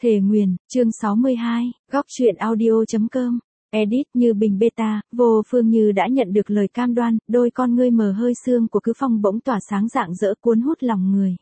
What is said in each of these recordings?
Thề nguyền, chương 62, góc truyện audio.com. Edit Như Bình beta, Vô Phương Như đã nhận được lời cam đoan, đôi con ngươi mờ hơi sương của Cứ Phong bỗng tỏa sáng rạng rỡ cuốn hút lòng người.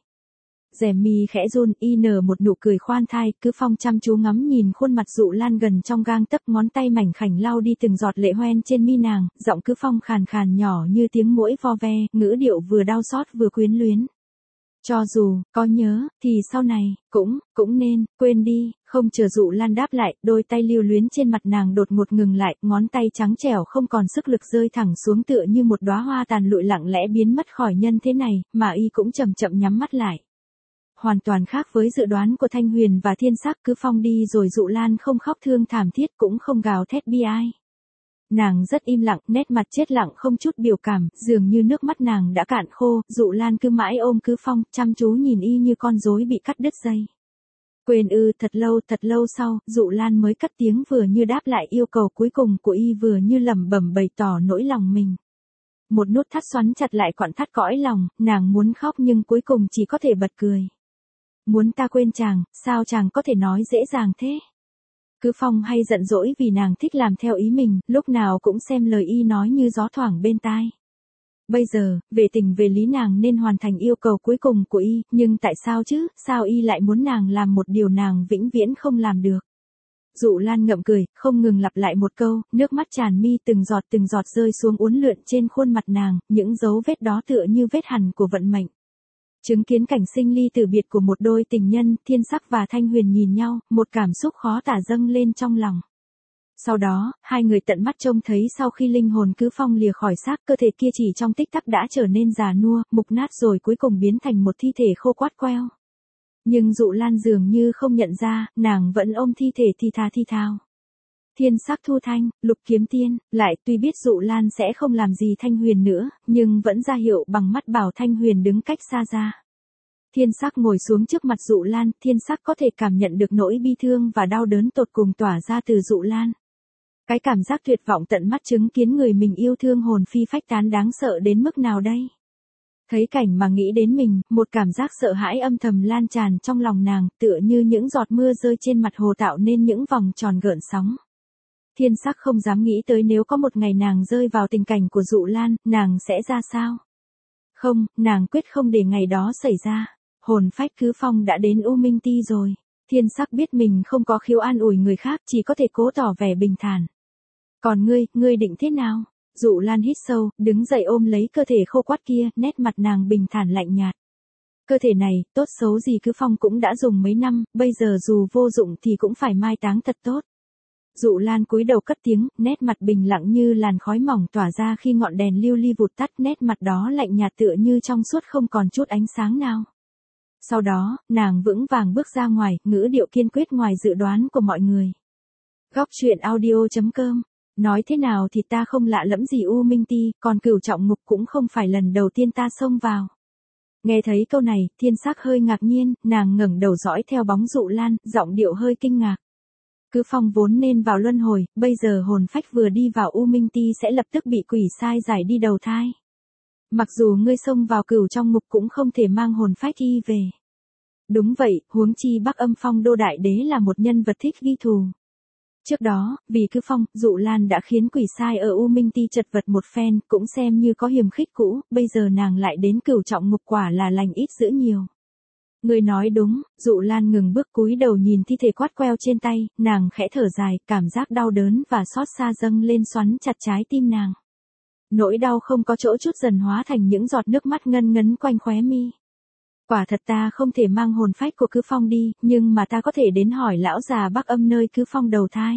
Rèm mi khẽ run, y nở một nụ cười khoan thai, Cứ Phong chăm chú ngắm nhìn khuôn mặt Dụ Lan gần trong gang tấc, ngón tay mảnh khảnh lau đi từng giọt lệ hoen trên mi nàng, giọng Cứ Phong khàn khàn nhỏ như tiếng muỗi vo ve, ngữ điệu vừa đau xót vừa quyến luyến. Cho dù, có nhớ, thì sau này, cũng nên, quên đi, không chờ Dụ Lan đáp lại, đôi tay lưu luyến trên mặt nàng đột ngột ngừng lại, ngón tay trắng trẻo không còn sức lực rơi thẳng xuống tựa như một đóa hoa tàn lụi lặng lẽ biến mất khỏi nhân thế này, mà y cũng chậm chậm nhắm mắt lại. Hoàn toàn khác với dự đoán của Thanh Huyền và Thiên Sắc, Cứ Phong đi rồi Dụ Lan không khóc thương thảm thiết cũng không gào thét bi ai. Nàng rất im lặng, nét mặt chết lặng không chút biểu cảm, dường như nước mắt nàng đã cạn khô, Dụ Lan cứ mãi ôm Cứ Phong, chăm chú nhìn y như con rối bị cắt đứt dây. Quên ư, thật lâu sau, Dụ Lan mới cất tiếng vừa như đáp lại yêu cầu cuối cùng của y vừa như lẩm bẩm bày tỏ nỗi lòng mình. Một nút thắt xoắn chặt lại quặn thắt cõi lòng, nàng muốn khóc nhưng cuối cùng chỉ có thể bật cười. Muốn ta quên chàng, sao chàng có thể nói dễ dàng thế? Cứ Phong hay giận dỗi vì nàng thích làm theo ý mình, lúc nào cũng xem lời y nói như gió thoảng bên tai. Bây giờ, về tình về lý nàng nên hoàn thành yêu cầu cuối cùng của y, nhưng tại sao chứ, sao y lại muốn nàng làm một điều nàng vĩnh viễn không làm được? Dụ Lan ngậm cười, không ngừng lặp lại một câu, nước mắt tràn mi từng giọt rơi xuống uốn lượn trên khuôn mặt nàng, những dấu vết đó tựa như vết hằn của vận mệnh. Chứng kiến cảnh sinh ly tử biệt của một đôi tình nhân, Thiên Sắc và Thanh Huyền nhìn nhau, một cảm xúc khó tả dâng lên trong lòng. Sau đó, hai người tận mắt trông thấy sau khi linh hồn Cứ Phong lìa khỏi xác, cơ thể kia chỉ trong tích tắc đã trở nên già nua, mục nát rồi cuối cùng biến thành một thi thể khô quắt queo. Nhưng Dụ Lan dường như không nhận ra, nàng vẫn ôm thi thể thi thào. Thiên Sắc thu thanh, Lục Kiếm Tiên, lại tuy biết Dụ Lan sẽ không làm gì Thanh Huyền nữa, nhưng vẫn ra hiệu bằng mắt bảo Thanh Huyền đứng cách xa ra. Thiên Sắc ngồi xuống trước mặt Dụ Lan, Thiên Sắc có thể cảm nhận được nỗi bi thương và đau đớn tột cùng tỏa ra từ Dụ Lan. Cái cảm giác tuyệt vọng tận mắt chứng kiến người mình yêu thương hồn phi phách tán đáng sợ đến mức nào đây? Thấy cảnh mà nghĩ đến mình, một cảm giác sợ hãi âm thầm lan tràn trong lòng nàng, tựa như những giọt mưa rơi trên mặt hồ tạo nên những vòng tròn gợn sóng. Thiên Sắc không dám nghĩ tới nếu có một ngày nàng rơi vào tình cảnh của Dụ Lan, nàng sẽ ra sao? Không, nàng quyết không để ngày đó xảy ra. Hồn phách Cứ Phong đã đến U Minh Ti rồi. Thiên Sắc biết mình không có khiếu an ủi người khác, chỉ có thể cố tỏ vẻ bình thản. Còn ngươi định thế nào? Dụ Lan hít sâu, đứng dậy ôm lấy cơ thể khô quắt kia, nét mặt nàng bình thản lạnh nhạt. Cơ thể này, tốt xấu gì Cứ Phong cũng đã dùng mấy năm, bây giờ dù vô dụng thì cũng phải mai táng thật tốt. Dụ Lan cúi đầu cất tiếng, nét mặt bình lặng như làn khói mỏng tỏa ra khi ngọn đèn lưu ly vụt tắt, nét mặt đó lạnh nhạt tựa như trong suốt không còn chút ánh sáng nào. Sau đó, nàng vững vàng bước ra ngoài, ngữ điệu kiên quyết ngoài dự đoán của mọi người. Góc truyện audio.com. Nói thế nào thì ta không lạ lẫm gì U Minh Ti, còn Cửu Trọng Ngục cũng không phải lần đầu tiên ta xông vào. Nghe thấy câu này, Thiên Sắc hơi ngạc nhiên, nàng ngẩng đầu dõi theo bóng Dụ Lan, giọng điệu hơi kinh ngạc. Cứ Phong vốn nên vào luân hồi, bây giờ hồn phách vừa đi vào U Minh Ti sẽ lập tức bị quỷ sai giải đi đầu thai. Mặc dù ngươi xông vào Cửu Trong Ngục cũng không thể mang hồn phách y về. Đúng vậy, huống chi Bắc Âm Phong Đô Đại Đế là một nhân vật thích ghi thù. Trước đó, vì Cứ Phong, Dụ Lan đã khiến quỷ sai ở U Minh Ti chật vật một phen, cũng xem như có hiềm khích cũ, bây giờ nàng lại đến Cửu Trọng Ngục quả là lành ít dữ nhiều. Ngươi nói đúng, Dụ Lan ngừng bước cúi đầu nhìn thi thể quắt queo trên tay, nàng khẽ thở dài, cảm giác đau đớn và xót xa dâng lên xoắn chặt trái tim nàng. Nỗi đau không có chỗ chút dần hóa thành những giọt nước mắt ngân ngấn quanh khóe mi. Quả thật ta không thể mang hồn phách của Cứ Phong đi, nhưng mà ta có thể đến hỏi lão già Bắc Âm nơi Cứ Phong đầu thai.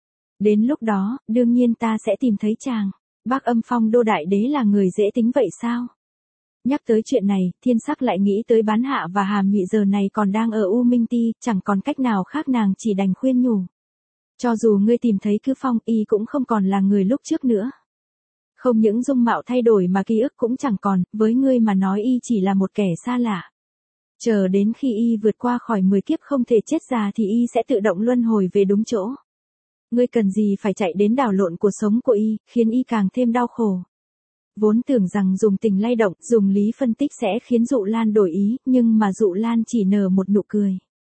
Đến lúc đó, đương nhiên ta sẽ tìm thấy chàng. Bắc Âm Phong Đô Đại Đế là người dễ tính vậy sao? Nhắc tới chuyện này, Thiên Sắc lại nghĩ tới Bán Hạ và Hàm Nhụy giờ này còn đang ở U Minh Ti, chẳng còn cách nào khác nàng chỉ đành khuyên nhủ. Cho dù ngươi tìm thấy Cứ Phong, y cũng không còn là người lúc trước nữa. Không những dung mạo thay đổi mà ký ức cũng chẳng còn, với ngươi mà nói y chỉ là một kẻ xa lạ. Chờ đến khi y vượt qua khỏi 10 kiếp không thể chết già thì y sẽ tự động luân hồi về đúng chỗ. Ngươi cần gì phải chạy đến đảo lộn cuộc sống của y, khiến y càng thêm đau khổ. Vốn tưởng rằng dùng tình lay động, dùng lý phân tích sẽ khiến Dụ Lan đổi ý, nhưng mà Dụ Lan chỉ nở một nụ cười.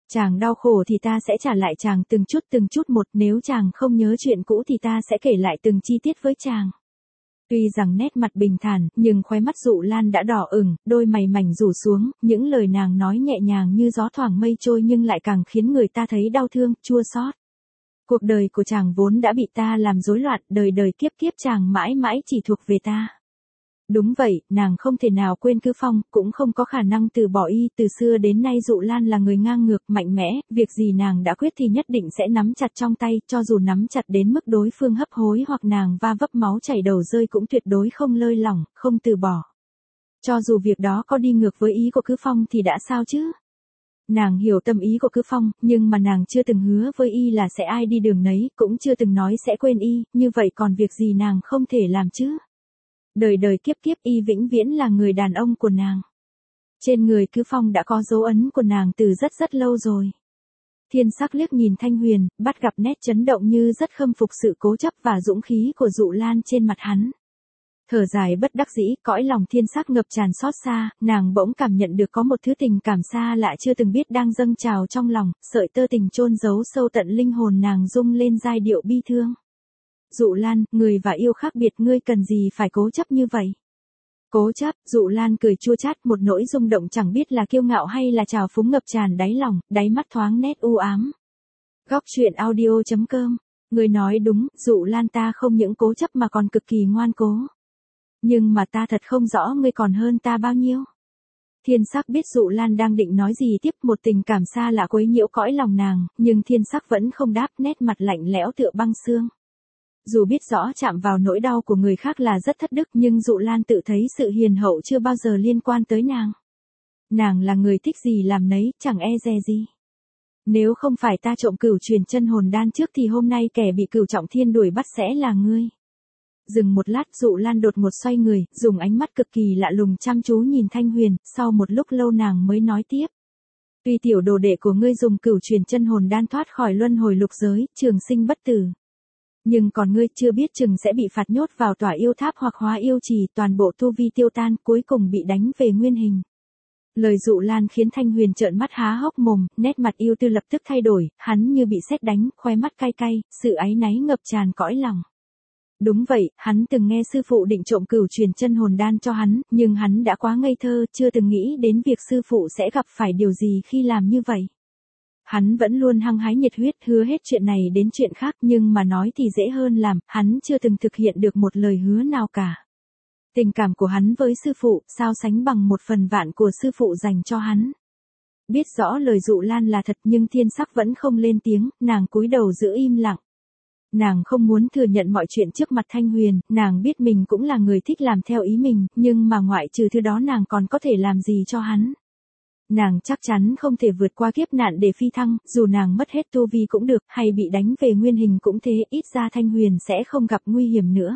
Chàng đau khổ thì ta sẽ trả lại chàng từng chút một, nếu chàng không nhớ chuyện cũ thì ta sẽ kể lại từng chi tiết với chàng. Tuy rằng nét mặt bình thản, nhưng khóe mắt Dụ Lan đã đỏ ửng, đôi mày mảnh rủ xuống, những lời nàng nói nhẹ nhàng như gió thoảng mây trôi nhưng lại càng khiến người ta thấy đau thương, chua xót. Cuộc đời của chàng vốn đã bị ta làm rối loạn, đời đời kiếp kiếp chàng mãi mãi chỉ thuộc về ta. Đúng vậy, nàng không thể nào quên Cứ Phong, cũng không có khả năng từ bỏ y, từ xưa đến nay Dụ Lan là người ngang ngược, mạnh mẽ, việc gì nàng đã quyết thì nhất định sẽ nắm chặt trong tay, cho dù nắm chặt đến mức đối phương hấp hối hoặc nàng va vấp máu chảy đầu rơi cũng tuyệt đối không lơi lỏng, không từ bỏ. Cho dù việc đó có đi ngược với ý của Cứ Phong thì đã sao chứ? Nàng hiểu tâm ý của Cứ Phong, nhưng mà nàng chưa từng hứa với y là sẽ ai đi đường nấy, cũng chưa từng nói sẽ quên y, như vậy còn việc gì nàng không thể làm chứ? Đời đời kiếp kiếp y vĩnh viễn là người đàn ông của nàng. Trên người Cứ Phong đã có dấu ấn của nàng từ rất rất lâu rồi. Thiên Sắc liếc nhìn Thanh Huyền, bắt gặp nét chấn động như rất khâm phục sự cố chấp và dũng khí của Dụ Lan trên mặt hắn. Thở dài bất đắc dĩ, cõi lòng Thiên Sắc ngập tràn xót xa, nàng bỗng cảm nhận được có một thứ tình cảm xa lạ chưa từng biết đang dâng trào trong lòng, sợi tơ tình chôn giấu sâu tận linh hồn nàng rung lên giai điệu bi thương. Dụ Lan, người và yêu khác biệt, ngươi cần gì phải cố chấp như vậy? Cố chấp, Dụ Lan cười chua chát, một nỗi rung động chẳng biết là kiêu ngạo hay là trào phúng ngập tràn đáy lòng, đáy mắt thoáng nét u ám. Góc truyện audio.com. Ngươi nói đúng, Dụ Lan, ta không những cố chấp mà còn cực kỳ ngoan cố. Nhưng mà ta thật không rõ ngươi còn hơn ta bao nhiêu. Thiên Sắc biết Dụ Lan đang định nói gì tiếp, một tình cảm xa lạ quấy nhiễu cõi lòng nàng, nhưng Thiên Sắc vẫn không đáp, nét mặt lạnh lẽo tựa băng xương. Dù biết rõ chạm vào nỗi đau của người khác là rất thất đức nhưng Dụ Lan tự thấy sự hiền hậu chưa bao giờ liên quan tới nàng. Nàng là người thích gì làm nấy, chẳng e dè gì. Nếu không phải ta trộm Cửu Truyền Chân Hồn Đan trước thì hôm nay kẻ bị Cửu Trọng Thiên đuổi bắt sẽ là ngươi. Dừng một lát, Dụ Lan đột ngột xoay người, dùng ánh mắt cực kỳ lạ lùng chăm chú nhìn Thanh Huyền, sau một lúc lâu nàng mới nói tiếp. Tuy tiểu đồ đệ của ngươi dùng Cửu Truyền Chân Hồn Đan thoát khỏi luân hồi lục giới, trường sinh bất tử. Nhưng còn ngươi chưa biết chừng sẽ bị phạt nhốt vào tỏa yêu tháp hoặc hóa yêu trì, toàn bộ tu vi tiêu tan, cuối cùng bị đánh về nguyên hình. Lời Dụ Lan khiến Thanh Huyền trợn mắt há hốc mồm, nét mặt yêu tư lập tức thay đổi, hắn như bị sét đánh, khóe mắt cay cay, sự áy náy ngập tràn cõi lòng. Đúng vậy, hắn từng nghe sư phụ định trộm Cửu Truyền Chân Hồn Đan cho hắn, nhưng hắn đã quá ngây thơ, chưa từng nghĩ đến việc sư phụ sẽ gặp phải điều gì khi làm như vậy. Hắn vẫn luôn hăng hái nhiệt huyết hứa hết chuyện này đến chuyện khác nhưng mà nói thì dễ hơn làm, hắn chưa từng thực hiện được một lời hứa nào cả. Tình cảm của hắn với sư phụ sao sánh bằng 1/1000 của sư phụ dành cho hắn. Biết rõ lời Dụ Lan là thật nhưng Thiên Sắc vẫn không lên tiếng, nàng cúi đầu giữ im lặng. Nàng không muốn thừa nhận mọi chuyện trước mặt Thanh Huyền, nàng biết mình cũng là người thích làm theo ý mình, nhưng mà ngoại trừ thứ đó nàng còn có thể làm gì cho hắn. Nàng chắc chắn không thể vượt qua kiếp nạn để phi thăng, dù nàng mất hết tu vi cũng được, hay bị đánh về nguyên hình cũng thế, ít ra Thanh Huyền sẽ không gặp nguy hiểm nữa.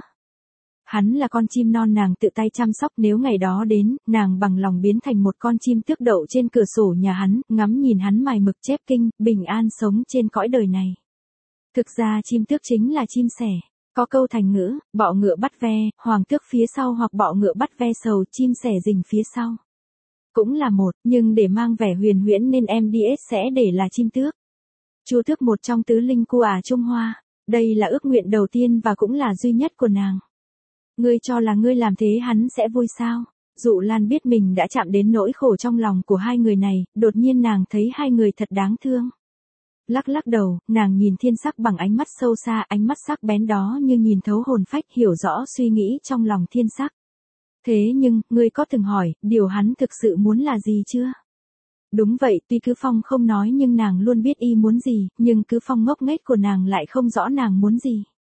Hắn là con chim non nàng tự tay chăm sóc, nếu ngày đó đến, nàng bằng lòng biến thành một con chim tước đậu trên cửa sổ nhà hắn, ngắm nhìn hắn mài mực chép kinh, bình an sống trên cõi đời này. Thực ra chim tước chính là chim sẻ. Có câu thành ngữ, bọ ngựa bắt ve, hoàng tước phía sau hoặc bọ ngựa bắt ve sầu, chim sẻ rình phía sau. Cũng là một, nhưng để mang vẻ huyền huyễn nên MDS sẽ để là chim tước. Chu tước một trong tứ linh cua Trung Hoa. Đây là ước nguyện đầu tiên và cũng là duy nhất của nàng. Ngươi cho là ngươi làm thế hắn sẽ vui sao? Dụ Lan biết mình đã chạm đến nỗi khổ trong lòng của hai người này, đột nhiên nàng thấy hai người thật đáng thương. Lắc lắc đầu, nàng nhìn Thiên Sắc bằng ánh mắt sâu xa, ánh mắt sắc bén đó như nhìn thấu hồn phách, hiểu rõ suy nghĩ trong lòng Thiên Sắc. Thế nhưng, ngươi có từng hỏi, điều hắn thực sự muốn là gì chưa? Đúng vậy, tuy Cứ Phong không nói nhưng nàng luôn biết y muốn gì, nhưng Cứ Phong ngốc nghếch của nàng lại không rõ nàng muốn gì.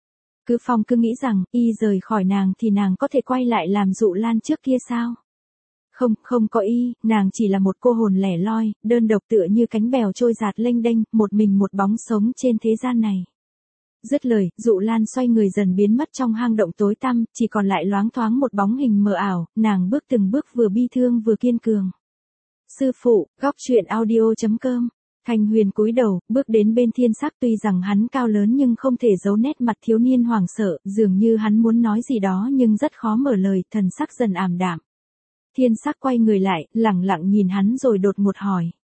Cứ Phong cứ nghĩ rằng, y rời khỏi nàng thì nàng có thể quay lại làm Dụ Lan trước kia sao? Không có y, nàng chỉ là một cô hồn lẻ loi, đơn độc tựa như cánh bèo trôi dạt lênh đênh, một mình một bóng sống trên thế gian này. Dứt lời, Dụ Lan xoay người dần biến mất trong hang động tối tăm, chỉ còn lại loáng thoáng một bóng hình mờ ảo, nàng bước từng bước vừa bi thương vừa kiên cường. Sư phụ, góc truyện audio.com. Thanh Huyền cúi đầu, bước đến bên Thiên Sắc, tuy rằng hắn cao lớn nhưng không thể giấu nét mặt thiếu niên hoảng sợ, dường như hắn muốn nói gì đó nhưng rất khó mở lời, thần sắc dần ảm đạm. Thiên Sắc quay người lại, lẳng lặng nhìn hắn rồi đột ngột hỏi.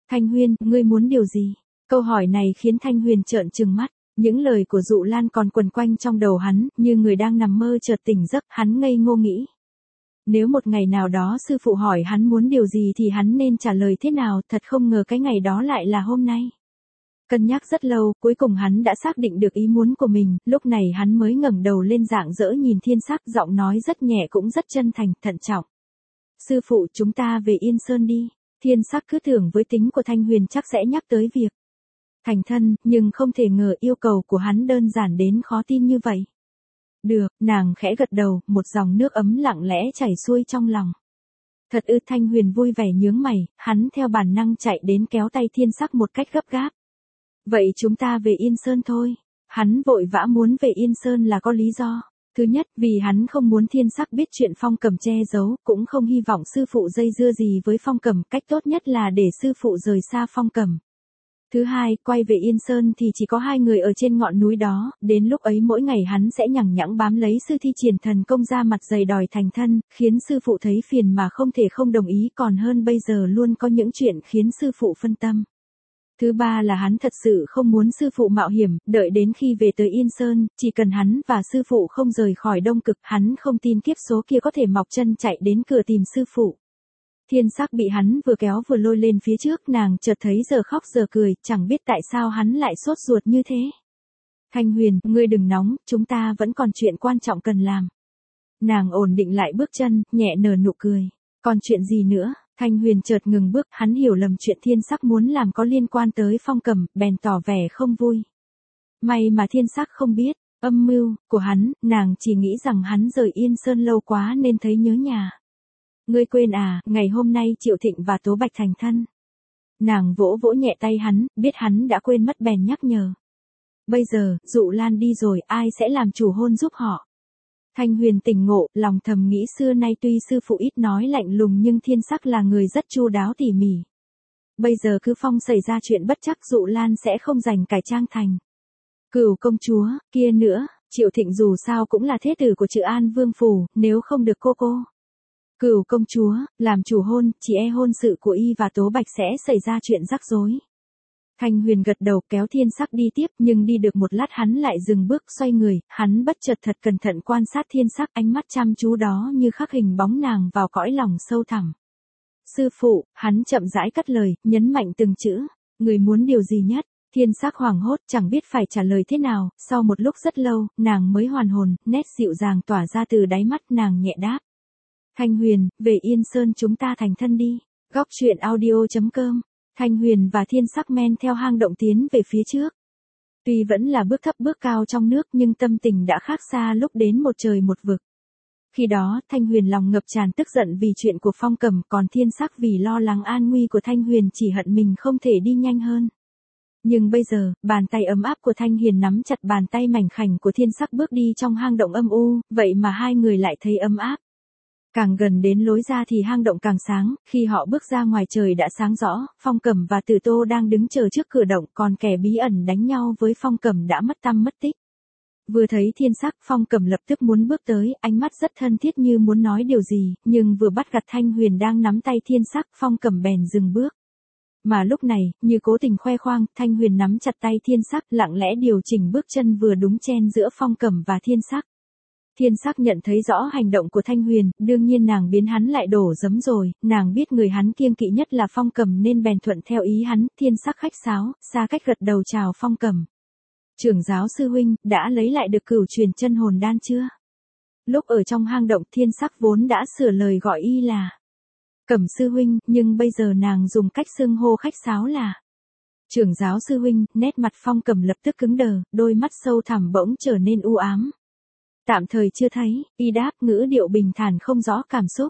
Thanh Huyền, ngươi muốn điều gì? Câu hỏi này khiến Thanh Huyền trợn trừng mắt. Những lời của Dụ Lan còn quần quanh trong đầu hắn, như người đang nằm mơ chợt tỉnh giấc, hắn ngây ngô nghĩ. Nếu một ngày nào đó sư phụ hỏi hắn muốn điều gì thì hắn nên trả lời thế nào, thật không ngờ cái ngày đó lại là hôm nay. Cân nhắc rất lâu, cuối cùng hắn đã xác định được ý muốn của mình, lúc này hắn mới ngẩng đầu lên rạng rỡ nhìn Thiên Sắc, giọng nói rất nhẹ cũng rất chân thành, thận trọng. Sư phụ, chúng ta về Yên Sơn đi. Thiên Sắc cứ tưởng với tính của Thanh Huyền chắc sẽ nhắc tới việc thành thân, nhưng không thể ngờ yêu cầu của hắn đơn giản đến khó tin như vậy. Được, nàng khẽ gật đầu, một dòng nước ấm lặng lẽ chảy xuôi trong lòng. Thật ư, Thanh Huyền vui vẻ nhướng mày, hắn theo bản năng chạy đến kéo tay Thiên Sắc một cách gấp gáp. Vậy chúng ta về Yên Sơn thôi. Hắn vội vã muốn về Yên Sơn là có lý do. Thứ nhất, vì hắn không muốn Thiên Sắc biết chuyện Phong Cầm che giấu, cũng không hy vọng sư phụ dây dưa gì với Phong Cầm, cách tốt nhất là để sư phụ rời xa Phong Cầm. Thứ hai, quay về Yên Sơn thì chỉ có hai người ở trên ngọn núi đó, đến lúc ấy mỗi ngày hắn sẽ nhằng nhẵng bám lấy sư thi triển thần công ra mặt dày đòi thành thân, khiến sư phụ thấy phiền mà không thể không đồng ý, còn hơn bây giờ luôn có những chuyện khiến sư phụ phân tâm. Thứ ba là hắn thật sự không muốn sư phụ mạo hiểm, đợi đến khi về tới Yên Sơn, chỉ cần hắn và sư phụ không rời khỏi Đông Cực, hắn không tin kiếp số kia có thể mọc chân chạy đến cửa tìm sư phụ. Thiên Sắc bị hắn vừa kéo vừa lôi lên phía trước, nàng chợt thấy giờ khóc giờ cười, chẳng biết tại sao hắn lại sốt ruột như thế. Thanh Huyền, ngươi đừng nóng, chúng ta vẫn còn chuyện quan trọng cần làm. Nàng ổn định lại bước chân, nhẹ nở nụ cười. Còn chuyện gì nữa? Thanh Huyền chợt ngừng bước, hắn hiểu lầm chuyện Thiên Sắc muốn làm có liên quan tới Phong Cầm, bèn tỏ vẻ không vui. May mà Thiên Sắc không biết, âm mưu của hắn, nàng chỉ nghĩ rằng hắn rời Yên Sơn lâu quá nên thấy nhớ nhà. Ngươi quên à, ngày hôm nay Triệu Thịnh và Tố Bạch thành thân. Nàng vỗ vỗ nhẹ tay hắn, biết hắn đã quên mất bèn nhắc nhở. Bây giờ, Dụ Lan đi rồi, ai sẽ làm chủ hôn giúp họ? Thanh Huyền tỉnh ngộ, lòng thầm nghĩ xưa nay tuy sư phụ ít nói lạnh lùng nhưng Thiên Sắc là người rất chu đáo tỉ mỉ. Bây giờ cứ Phong xảy ra chuyện bất chắc Dụ Lan sẽ không giành cải trang thành Cửu công chúa, kia nữa, Triệu Thịnh dù sao cũng là thế tử của Trự An Vương phủ, nếu không được cô Cửu công chúa làm chủ hôn, chỉ e hôn sự của y và Tố Bạch sẽ xảy ra chuyện rắc rối. Thanh Huyền gật đầu kéo Thiên Sắc đi tiếp, nhưng đi được một lát hắn lại dừng bước xoay người, hắn bất chợt thật cẩn thận quan sát Thiên Sắc, ánh mắt chăm chú đó như khắc hình bóng nàng vào cõi lòng sâu thẳm. Sư phụ, hắn chậm rãi cất lời, nhấn mạnh từng chữ, người muốn điều gì nhất? Thiên Sắc hoảng hốt, chẳng biết phải trả lời thế nào, sau một lúc rất lâu, nàng mới hoàn hồn, nét dịu dàng tỏa ra từ đáy mắt, nàng nhẹ đáp. Thanh Huyền, về Yên Sơn chúng ta thành thân đi. Góc truyện audio.com. Thanh Huyền và Thiên Sắc men theo hang động tiến về phía trước. Tuy vẫn là bước thấp bước cao trong nước nhưng tâm tình đã khác xa lúc đến một trời một vực. Khi đó, Thanh Huyền lòng ngập tràn tức giận vì chuyện của Phong Cầm, còn Thiên Sắc vì lo lắng an nguy của Thanh Huyền chỉ hận mình không thể đi nhanh hơn. Nhưng bây giờ, bàn tay ấm áp của Thanh Huyền nắm chặt bàn tay mảnh khảnh của Thiên Sắc bước đi trong hang động âm u, vậy mà hai người lại thấy ấm áp. Càng gần đến lối ra thì hang động càng sáng, khi họ bước ra ngoài trời đã sáng rõ, Phong Cầm và Tử Tô đang đứng chờ trước cửa động, còn kẻ bí ẩn đánh nhau với Phong Cầm đã mất tăm mất tích. Vừa thấy Thiên Sắc, Phong Cầm lập tức muốn bước tới, ánh mắt rất thân thiết như muốn nói điều gì, nhưng vừa bắt gặp Thanh Huyền đang nắm tay Thiên Sắc, Phong Cầm bèn dừng bước. Mà lúc này, như cố tình khoe khoang, Thanh Huyền nắm chặt tay Thiên Sắc, lặng lẽ điều chỉnh bước chân vừa đúng chen giữa Phong Cầm và Thiên Sắc. Thiên Sắc nhận thấy rõ hành động của Thanh Huyền, đương nhiên nàng biến hắn lại đổ giấm rồi, nàng biết người hắn kiêng kỵ nhất là Phong Cầm nên bèn thuận theo ý hắn, Thiên Sắc khách sáo, xa cách gật đầu chào Phong Cầm. Trưởng giáo sư huynh, đã lấy lại được cửu truyền chân hồn đan chưa? Lúc ở trong hang động Thiên Sắc vốn đã sửa lời gọi y là Cẩm sư huynh, nhưng bây giờ nàng dùng cách xưng hô khách sáo là trưởng giáo sư huynh, nét mặt Phong Cầm lập tức cứng đờ, đôi mắt sâu thẳm bỗng trở nên u ám. Tạm thời chưa thấy, y đáp ngữ điệu bình thản không rõ cảm xúc.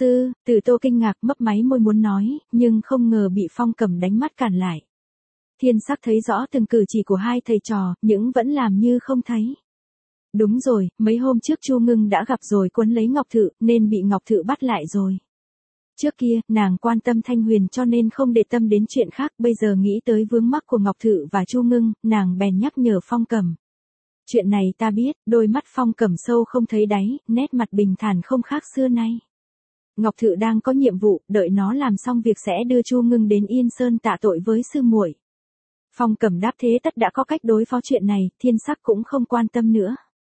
Tử Tô kinh ngạc mấp máy môi muốn nói, nhưng không ngờ bị Phong Cầm đánh mắt cản lại. Thiên Sắc thấy rõ từng cử chỉ của hai thầy trò, nhưng vẫn làm như không thấy. Đúng rồi, mấy hôm trước Chu Ngưng đã gặp rồi quấn lấy Ngọc Thự, nên bị Ngọc Thự bắt lại rồi. Trước kia, nàng quan tâm Thanh Huyền cho nên không để tâm đến chuyện khác, bây giờ nghĩ tới vướng mắc của Ngọc Thự và Chu Ngưng, nàng bèn nhắc nhở Phong Cầm. Chuyện này ta biết, đôi mắt Phong Cầm sâu không thấy đáy, nét mặt bình thản không khác xưa nay. Ngọc Thự đang có nhiệm vụ, đợi nó làm xong việc sẽ đưa Chu Ngưng đến Yên Sơn tạ tội với sư muội. Phong Cẩm đáp thế tất đã có cách đối phó chuyện này, Thiên Sắc cũng không quan tâm nữa.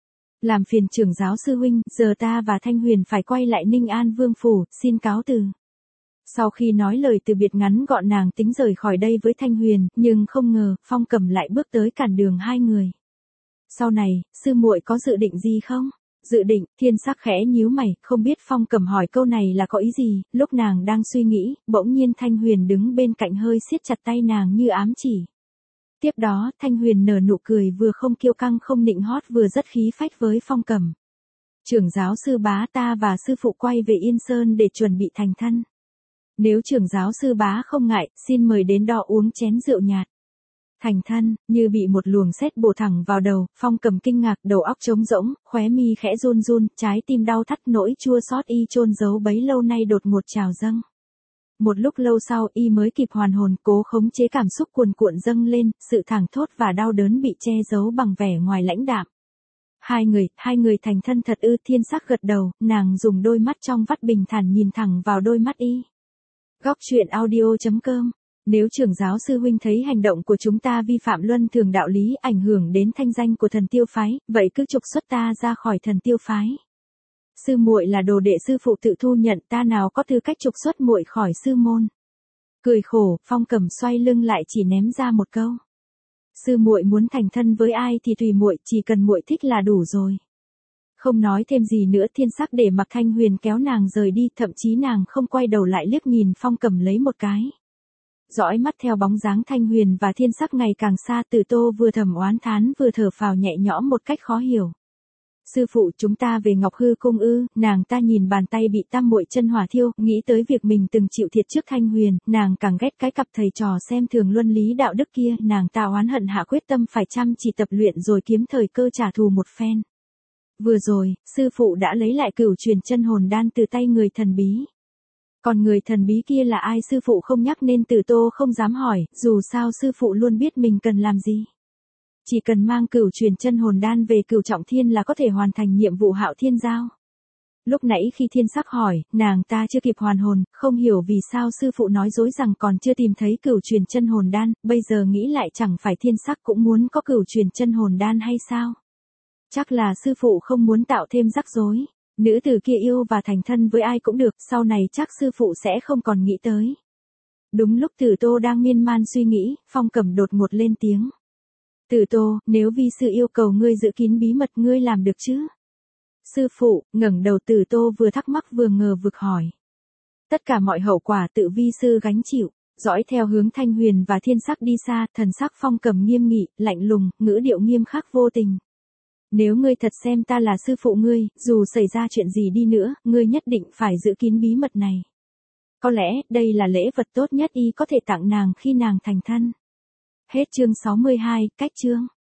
Làm phiền trưởng giáo sư huynh, giờ ta và Thanh Huyền phải quay lại Ninh An Vương Phủ, xin cáo từ. Sau khi nói lời từ biệt ngắn gọn nàng tính rời khỏi đây với Thanh Huyền, nhưng không ngờ, Phong Cẩm lại bước tới cản đường hai người. Sau này, sư muội có dự định gì không? Dự định, Thiên Sắc khẽ nhíu mày, không biết Phong Cẩm hỏi câu này là có ý gì, lúc nàng đang suy nghĩ, bỗng nhiên Thanh Huyền đứng bên cạnh hơi siết chặt tay nàng như ám chỉ. Tiếp đó, Thanh Huyền nở nụ cười vừa không kiêu căng không nịnh hót vừa rất khí phách với Phong Cẩm. Trưởng giáo sư bá, ta và sư phụ quay về Yên Sơn để chuẩn bị thành thân. Nếu trưởng giáo sư bá không ngại, xin mời đến đó uống chén rượu nhạt. Thành thân, như bị một luồng sét bổ thẳng vào đầu, Phong Cẩm kinh ngạc, đầu óc trống rỗng, khóe mi khẽ run run, trái tim đau thắt, nỗi chua xót y chôn giấu bấy lâu nay đột ngột trào dâng. Một lúc lâu sau y mới kịp hoàn hồn, cố khống chế cảm xúc cuồn cuộn dâng lên, sự thảng thốt và đau đớn bị che giấu bằng vẻ ngoài lãnh đạm. Hai người thành thân thật ư? Thiên Sắc gật đầu, nàng dùng đôi mắt trong vắt bình thản nhìn thẳng vào đôi mắt y. Góc truyện audio.com. Nếu trưởng giáo sư huynh thấy hành động của chúng ta vi phạm luân thường đạo lý, ảnh hưởng đến thanh danh của Thần Tiêu phái, vậy cứ trục xuất ta ra khỏi Thần Tiêu phái. Sư muội là đồ đệ sư phụ tự thu nhận, ta nào có tư cách trục xuất muội khỏi sư môn. Cười khổ, Phong Cẩm xoay lưng lại chỉ ném ra một câu. Sư muội muốn thành thân với ai thì tùy muội, chỉ cần muội thích là đủ rồi. Không nói thêm gì nữa, Thiên Sắc để mặc Thanh Huyền kéo nàng rời đi, thậm chí nàng không quay đầu lại liếc nhìn Phong Cẩm lấy một cái. Dõi mắt theo bóng dáng Thanh Huyền và Thiên Sắc ngày càng xa, Tử Tô vừa thầm oán thán vừa thở phào nhẹ nhõm một cách khó hiểu. Sư phụ, chúng ta về Ngọc Hư cung ư? Nàng ta nhìn bàn tay bị tam muội chân hỏa thiêu, nghĩ tới việc mình từng chịu thiệt trước Thanh Huyền, nàng càng ghét cái cặp thầy trò xem thường luân lý đạo đức kia, nàng ta oán hận hạ quyết tâm phải chăm chỉ tập luyện rồi kiếm thời cơ trả thù một phen. Vừa rồi, sư phụ đã lấy lại Cửu Truyền Chân Hồn Đan từ tay người thần bí. Còn người thần bí kia là ai sư phụ không nhắc nên Tử Tô không dám hỏi, dù sao sư phụ luôn biết mình cần làm gì. Chỉ cần mang Cửu Truyền Chân Hồn Đan về Cửu Trọng Thiên là có thể hoàn thành nhiệm vụ Hạo Thiên giao. Lúc nãy khi Thiên Sắc hỏi, nàng ta chưa kịp hoàn hồn, không hiểu vì sao sư phụ nói dối rằng còn chưa tìm thấy Cửu Truyền Chân Hồn Đan, bây giờ nghĩ lại chẳng phải Thiên Sắc cũng muốn có Cửu Truyền Chân Hồn Đan hay sao? Chắc là sư phụ không muốn tạo thêm rắc rối. Nữ tử kia yêu và thành thân với ai cũng được, sau này chắc sư phụ sẽ không còn nghĩ tới. Đúng lúc Tử Tô đang miên man suy nghĩ, Phong Cẩm đột ngột lên tiếng. Tử Tô, nếu vi sư yêu cầu ngươi giữ kín bí mật, ngươi làm được chứ? Sư phụ, ngẩng đầu Tử Tô vừa thắc mắc vừa ngờ vực hỏi. Tất cả mọi hậu quả tự vi sư gánh chịu. Dõi theo hướng Thanh Huyền và Thiên Sắc đi xa, thần sắc Phong Cẩm nghiêm nghị, lạnh lùng, ngữ điệu nghiêm khắc vô tình. Nếu ngươi thật xem ta là sư phụ ngươi, dù xảy ra chuyện gì đi nữa, ngươi nhất định phải giữ kín bí mật này. Có lẽ, đây là lễ vật tốt nhất y có thể tặng nàng khi nàng thành thân. Hết chương 62, cách chương.